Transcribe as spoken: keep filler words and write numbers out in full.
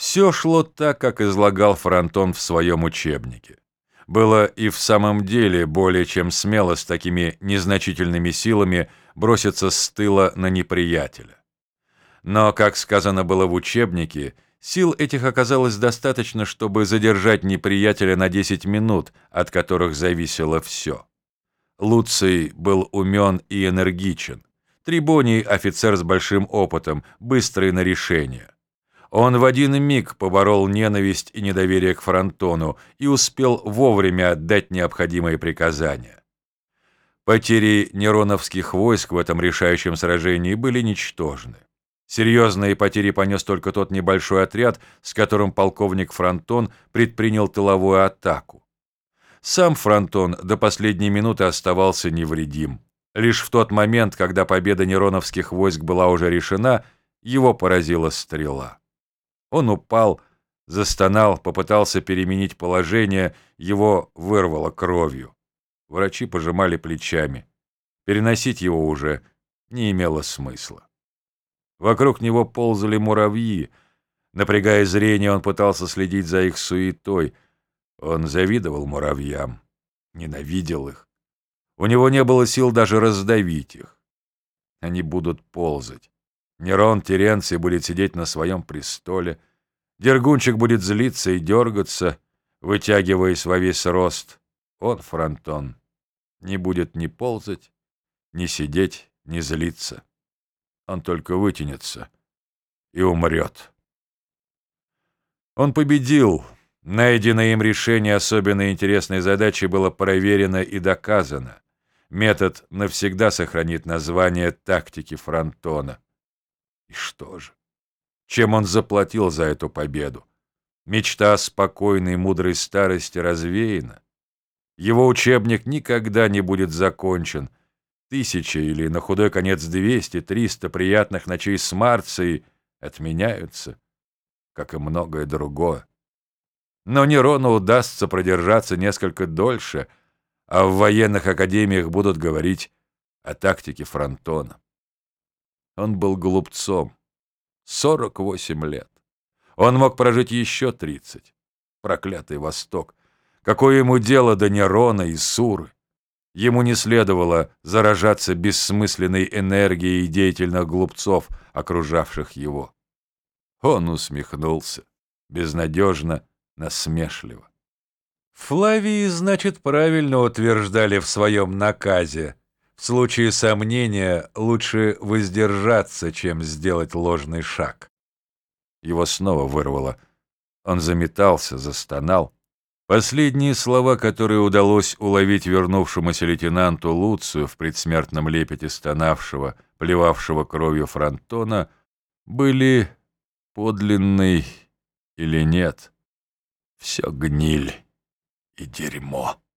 Все шло так, как излагал Фронтон в своем учебнике. Было и в самом деле более чем смело с такими незначительными силами броситься с тыла на неприятеля. Но, как сказано было в учебнике, сил этих оказалось достаточно, чтобы задержать неприятеля на десять минут, от которых зависело все. Луций был умен и энергичен. Трибоний — офицер с большим опытом, быстрый на решение. Он в один миг поборол ненависть и недоверие к Фронтону и успел вовремя отдать необходимые приказания. Потери нероновских войск в этом решающем сражении были ничтожны. Серьезные потери понес только тот небольшой отряд, с которым полковник Фронтон предпринял тыловую атаку. Сам Фронтон до последней минуты оставался невредим. Лишь в тот момент, когда победа нероновских войск была уже решена, его поразила стрела. Он упал, застонал, попытался переменить положение, его вырвало кровью. Врачи пожимали плечами. Переносить его уже не имело смысла. Вокруг него ползали муравьи. Напрягая зрение, он пытался следить за их суетой. Он завидовал муравьям, ненавидел их. У него не было сил даже раздавить их. Они будут ползать. Нерон Теренций будет сидеть на своем престоле. Дергунчик будет злиться и дергаться, вытягиваясь во весь рост. Он, Фронтон, не будет ни ползать, ни сидеть, ни злиться. Он только вытянется и умрет. Он победил. Найденное им решение особенно интересной задачи было проверено и доказано. Метод навсегда сохранит название тактики Фронтона. И что же? Чем он заплатил за эту победу? Мечта о спокойной, мудрой старости развеяна. Его учебник никогда не будет закончен. Тысячи или, на худой конец, двести, триста приятных ночей с Марцией отменяются, как и многое другое. Но Нерону удастся продержаться несколько дольше, а в военных академиях будут говорить о тактике Фронтона. Он был глупцом. сорок восемь лет. Он мог прожить еще тридцать. Проклятый Восток! Какое ему дело до Нерона и Суры? Ему не следовало заражаться бессмысленной энергией деятельных глупцов, окружавших его. Он усмехнулся, безнадежно, насмешливо. Флавии, значит, правильно утверждали в своем наказе: в случае сомнения лучше воздержаться, чем сделать ложный шаг. Его снова вырвало. Он заметался, застонал. Последние слова, которые удалось уловить вернувшемуся лейтенанту Луцию в предсмертном лепете стонавшего, плевавшего кровью Фронтона, были: подлинный или нет, все гниль и дерьмо.